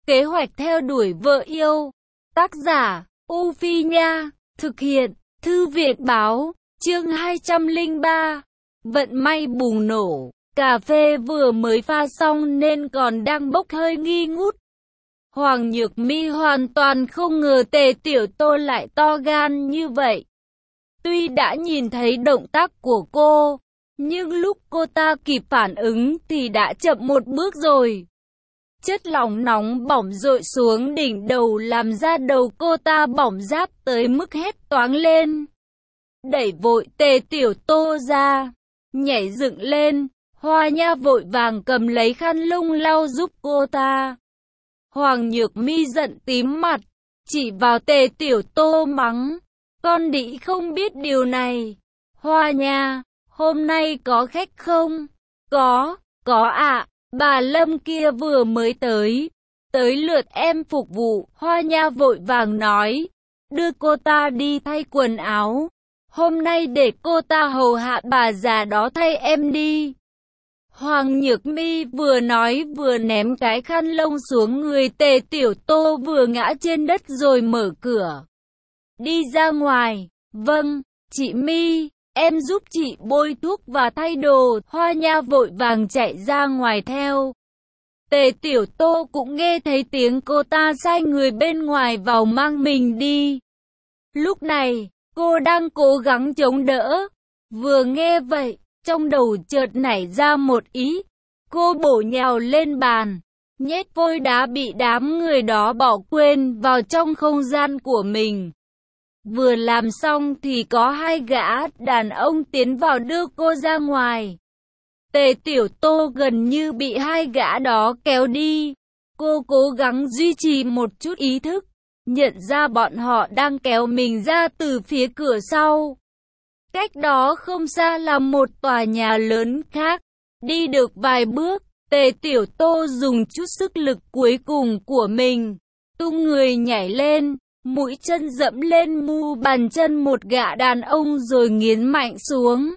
Kế hoạch theo đuổi vợ yêu. Tác giả, U Phi Nha. Thực hiện, Thư viện Báo. Chương 203. Vận may bùng nổ. Cà phê vừa mới pha xong nên còn đang bốc hơi nghi ngút. Hoàng Nhược Mi hoàn toàn không ngờ Tề Tiểu Tô lại to gan như vậy. Tuy đã nhìn thấy động tác của cô, nhưng lúc cô ta kịp phản ứng thì đã chậm một bước rồi. Chất lỏng nóng bỏng dội xuống đỉnh đầu làm da đầu cô ta bỏng rát tới mức hét toáng lên. Đẩy vội Tề Tiểu Tô ra, nhảy dựng lên, Hoa Nha vội vàng cầm lấy khăn lông lau giúp cô ta. Hoàng Nhược Mi giận tím mặt, chỉ vào Tề Tiểu Tô mắng, con đĩ không biết điều này. Hoa Nha, hôm nay có khách không? Có ạ, bà Lâm kia vừa mới tới lượt em phục vụ. Hoa Nha vội vàng nói, đưa cô ta đi thay quần áo. Hôm nay để cô ta hầu hạ bà già đó thay em đi. Hoàng Nhược Mi vừa nói vừa ném cái khăn lông xuống người Tề Tiểu Tô vừa ngã trên đất rồi mở cửa. Đi ra ngoài. Vâng, chị Mi, em giúp chị bôi thuốc và thay đồ. Hoa Nha vội vàng chạy ra ngoài theo. Tề Tiểu Tô cũng nghe thấy tiếng cô ta sai người bên ngoài vào mang mình đi. Lúc này, cô đang cố gắng chống đỡ. Vừa nghe vậy, trong đầu chợt nảy ra một ý. Cô bổ nhào lên bàn, nhét vôi đá bị đám người đó bỏ quên vào trong không gian của mình. Vừa làm xong thì có hai gã đàn ông tiến vào đưa cô ra ngoài. Tề Tiểu Tô gần như bị hai gã đó kéo đi. Cô cố gắng duy trì một chút ý thức, nhận ra bọn họ đang kéo mình ra từ phía cửa sau. Cách đó không xa là một tòa nhà lớn khác. Đi được vài bước, Tề Tiểu Tô dùng chút sức lực cuối cùng của mình, tung người nhảy lên, mũi chân dẫm lên mu bàn chân một gã đàn ông rồi nghiến mạnh xuống.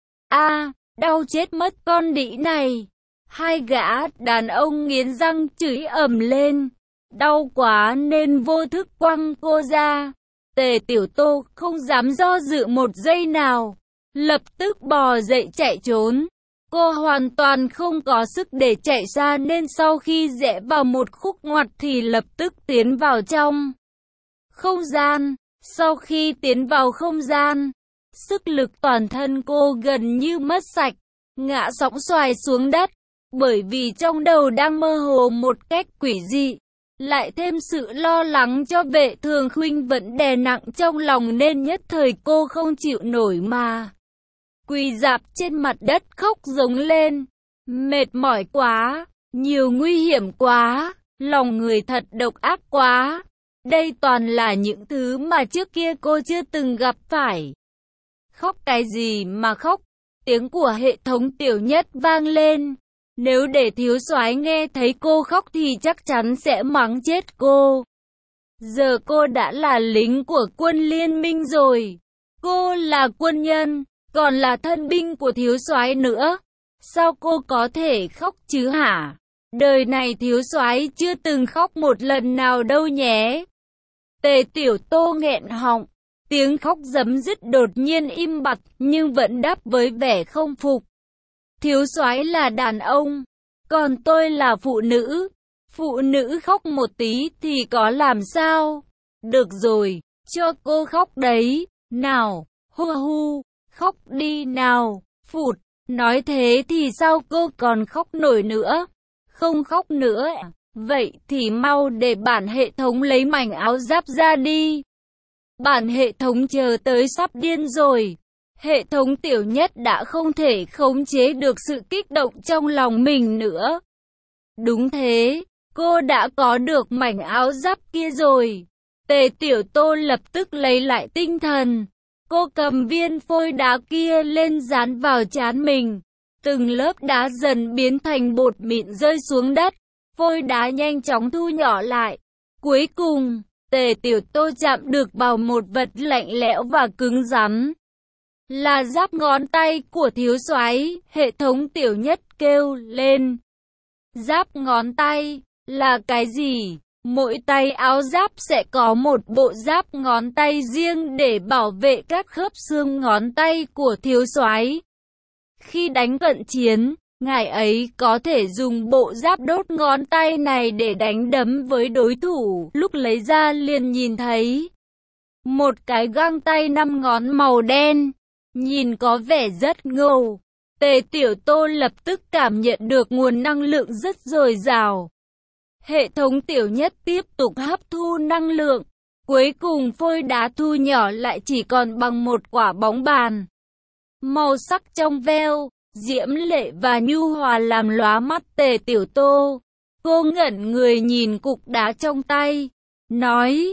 Đau chết mất con đĩ này. Hai gã đàn ông nghiến răng chửi ầm lên. Đau quá nên vô thức quăng cô ra. Tề Tiểu Tô không dám do dự một giây nào, lập tức bò dậy chạy trốn. Cô hoàn toàn không có sức để chạy xa nên sau khi rẽ vào một khúc ngoặt thì lập tức tiến vào trong không gian. Sau khi tiến vào không gian, sức lực toàn thân cô gần như mất sạch, ngã sóng xoài xuống đất. Bởi vì trong đầu đang mơ hồ một cách quỷ dị, lại thêm sự lo lắng cho Vệ Thường Khuynh vẫn đè nặng trong lòng nên nhất thời cô không chịu nổi mà quỳ rạp trên mặt đất khóc giống lên. Mệt mỏi quá, nhiều nguy hiểm quá, lòng người thật độc ác quá. Đây toàn là những thứ mà trước kia cô chưa từng gặp phải. Khóc cái gì mà khóc? Tiếng của hệ thống Tiểu Nhất vang lên. Nếu để thiếu soái nghe thấy cô khóc thì chắc chắn sẽ mắng chết cô. Giờ cô đã là lính của quân liên minh rồi. Cô là quân nhân, còn là thân binh của thiếu soái nữa. Sao cô có thể khóc chứ hả? Đời này thiếu soái chưa từng khóc một lần nào đâu nhé. Tề Tiểu Tô nghẹn họng, tiếng khóc giấm dứt đột nhiên im bặt nhưng vẫn đáp với vẻ không phục. Thiếu soái là đàn ông, còn tôi là phụ nữ. Phụ nữ khóc một tí thì có làm sao? Được rồi, cho cô khóc đấy. Nào, hu hu, khóc đi nào. Phụt, nói thế thì sao cô còn khóc nổi nữa? Không khóc nữa à? Vậy thì mau để bản hệ thống lấy mảnh áo giáp ra đi. Bản hệ thống chờ tới sắp điên rồi. Hệ thống Tiểu Nhất đã không thể khống chế được sự kích động trong lòng mình nữa. Đúng thế, cô đã có được mảnh áo giáp kia rồi. Tề Tiểu Tô lập tức lấy lại tinh thần. Cô cầm viên phôi đá kia lên dán vào trán mình. Từng lớp đá dần biến thành bột mịn rơi xuống đất. Phôi đá nhanh chóng thu nhỏ lại. Cuối cùng, Tề Tiểu Tô chạm được vào một vật lạnh lẽo và cứng rắn. Là giáp ngón tay của thiếu soái. Hệ thống Tiểu Nhất kêu lên. Giáp ngón tay Là cái gì? Mỗi tay áo giáp sẽ có một bộ giáp ngón tay riêng để bảo vệ các khớp xương ngón tay của thiếu soái. Khi đánh cận chiến, ngài ấy có thể dùng bộ giáp đốt ngón tay này để đánh đấm với đối thủ. Lúc lấy ra liền nhìn thấy một cái găng tay 5 ngón màu đen, nhìn có vẻ rất ngầu. Tề Tiểu Tô lập tức cảm nhận được nguồn năng lượng rất dồi dào. Hệ thống tiểu nhất tiếp tục hấp thu năng lượng. Cuối cùng phôi đá thu nhỏ lại chỉ còn bằng một quả bóng bàn. Màu sắc trong veo, diễm lệ và nhu hòa làm lóa mắt Tề Tiểu Tô. Cô ngẩn người nhìn cục đá trong tay, nói,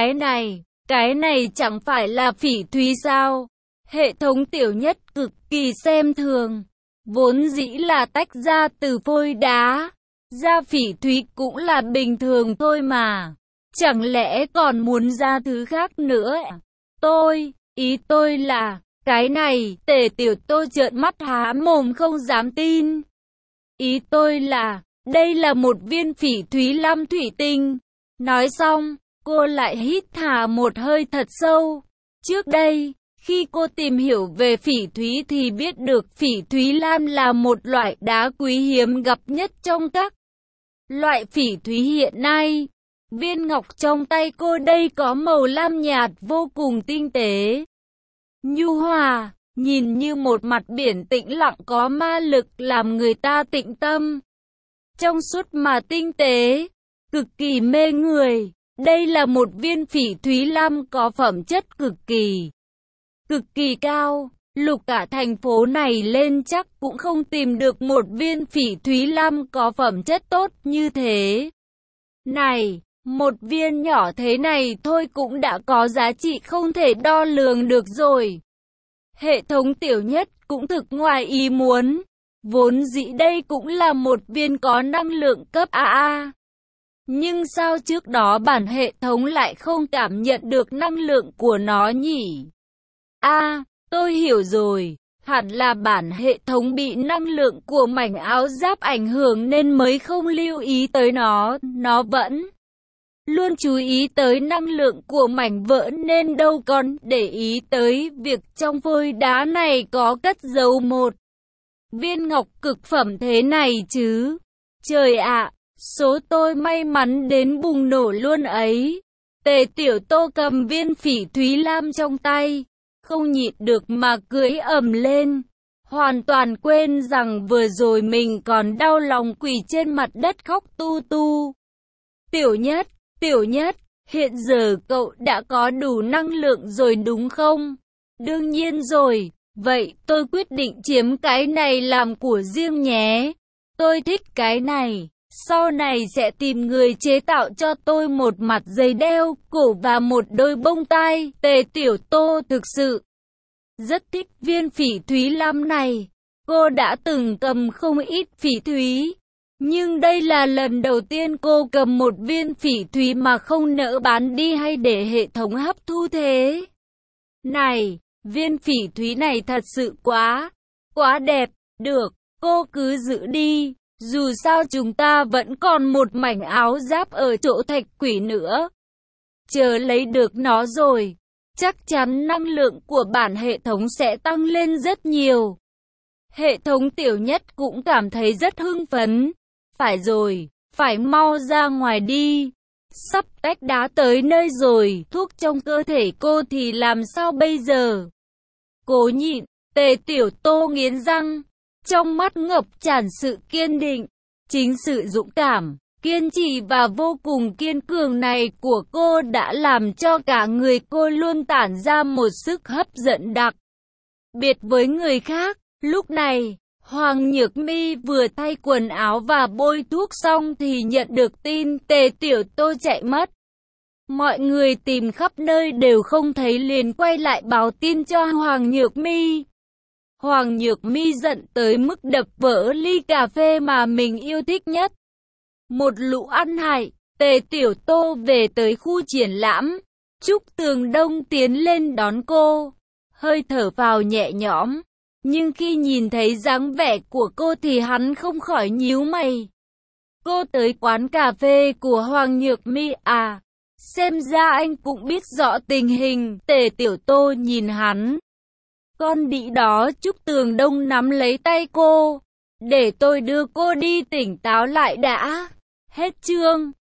cái này chẳng phải là phỉ thúy sao? Hệ thống tiểu nhất cực kỳ xem thường. Vốn dĩ là tách ra từ phôi đá. Ra phỉ thúy cũng là bình thường thôi mà. Chẳng lẽ còn muốn ra thứ khác nữa? Ý tôi là, cái này, Tề Tiểu Tô trợn mắt há mồm không dám tin. Ý tôi là, đây là một viên phỉ thúy lam thủy tinh. Nói xong, cô lại hít thả một hơi thật sâu. Trước đây, khi cô tìm hiểu về phỉ thúy thì biết được phỉ thúy lam là một loại đá quý hiếm gặp nhất trong các loại phỉ thúy hiện nay. Viên ngọc trong tay cô đây có màu lam nhạt vô cùng tinh tế, nhu hòa, nhìn như một mặt biển tĩnh lặng có ma lực làm người ta tĩnh tâm. Trong suốt mà tinh tế, cực kỳ mê người. Đây là một viên phỉ thúy lam có phẩm chất cực kỳ cao. Lục cả thành phố này lên chắc cũng không tìm được một viên phỉ thúy lam có phẩm chất tốt như thế. Này, một viên nhỏ thế này thôi cũng đã có giá trị không thể đo lường được rồi. Hệ thống tiểu nhất cũng thực ngoài ý muốn. Vốn dĩ đây cũng là một viên có năng lượng cấp AA. Nhưng sao trước đó bản hệ thống lại không cảm nhận được năng lượng của nó nhỉ? Tôi hiểu rồi. Hẳn là bản hệ thống bị năng lượng của mảnh áo giáp ảnh hưởng nên mới không lưu ý tới nó. Nó vẫn luôn chú ý tới năng lượng của mảnh vỡ nên đâu còn để ý tới việc trong phôi đá này có cất giấu một viên ngọc cực phẩm thế này chứ. Trời ạ, số tôi may mắn đến bùng nổ luôn ấy. Tề Tiểu Tô cầm viên phỉ thúy lam trong tay, không nhịn được mà cười ầm lên. Hoàn toàn quên rằng vừa rồi mình còn đau lòng quỳ trên mặt đất khóc tu tu. Tiểu nhất, hiện giờ cậu đã có đủ năng lượng rồi đúng không? Đương nhiên rồi, vậy tôi quyết định chiếm cái này làm của riêng nhé. Tôi thích cái này, sau này sẽ tìm người chế tạo cho tôi một mặt dây đeo cổ và một đôi bông tai. Tề Tiểu Tô thực sự rất thích viên phỉ thúy lam này. Cô đã từng cầm không ít phỉ thúy, nhưng đây là lần đầu tiên cô cầm một viên phỉ thúy mà không nỡ bán đi hay để hệ thống hấp thu thế. Này, viên phỉ thúy này thật sự quá đẹp. Được, cô cứ giữ đi. Dù sao chúng ta vẫn còn một mảnh áo giáp ở chỗ thạch quỷ nữa. Chờ lấy được nó rồi, chắc chắn năng lượng của bản hệ thống sẽ tăng lên rất nhiều. Hệ thống tiểu nhất cũng cảm thấy rất hưng phấn. Phải rồi, phải mau ra ngoài đi. Sắp tách đá tới nơi rồi, thuốc trong cơ thể cô thì làm sao bây giờ? Cố nhịn, Tề Tiểu Tô nghiến răng, trong mắt ngập tràn sự kiên định. Chính sự dũng cảm, kiên trì và vô cùng kiên cường này của cô đã làm cho cả người cô luôn tản ra một sức hấp dẫn đặc biệt với người khác. Lúc này, Hoàng Nhược Mi vừa thay quần áo và bôi thuốc xong thì nhận được tin Tề Tiểu Tô chạy mất. Mọi người tìm khắp nơi đều không thấy liền quay lại báo tin cho Hoàng Nhược Mi. Hoàng Nhược Mi giận tới mức đập vỡ ly cà phê mà mình yêu thích nhất. Một lũ ăn hại. Tề Tiểu Tô về tới khu triển lãm. Trúc Tường Đông tiến lên đón cô, hơi thở phào nhẹ nhõm. Nhưng khi nhìn thấy dáng vẻ của cô thì hắn không khỏi nhíu mày. Cô tới quán cà phê của Hoàng Nhược Mi à? Xem ra anh cũng biết rõ tình hình. Tề Tiểu Tô nhìn hắn. Con đĩ đó. Trúc Tường Đông nắm lấy tay cô. Để tôi đưa cô đi tỉnh táo lại đã. Hết chương.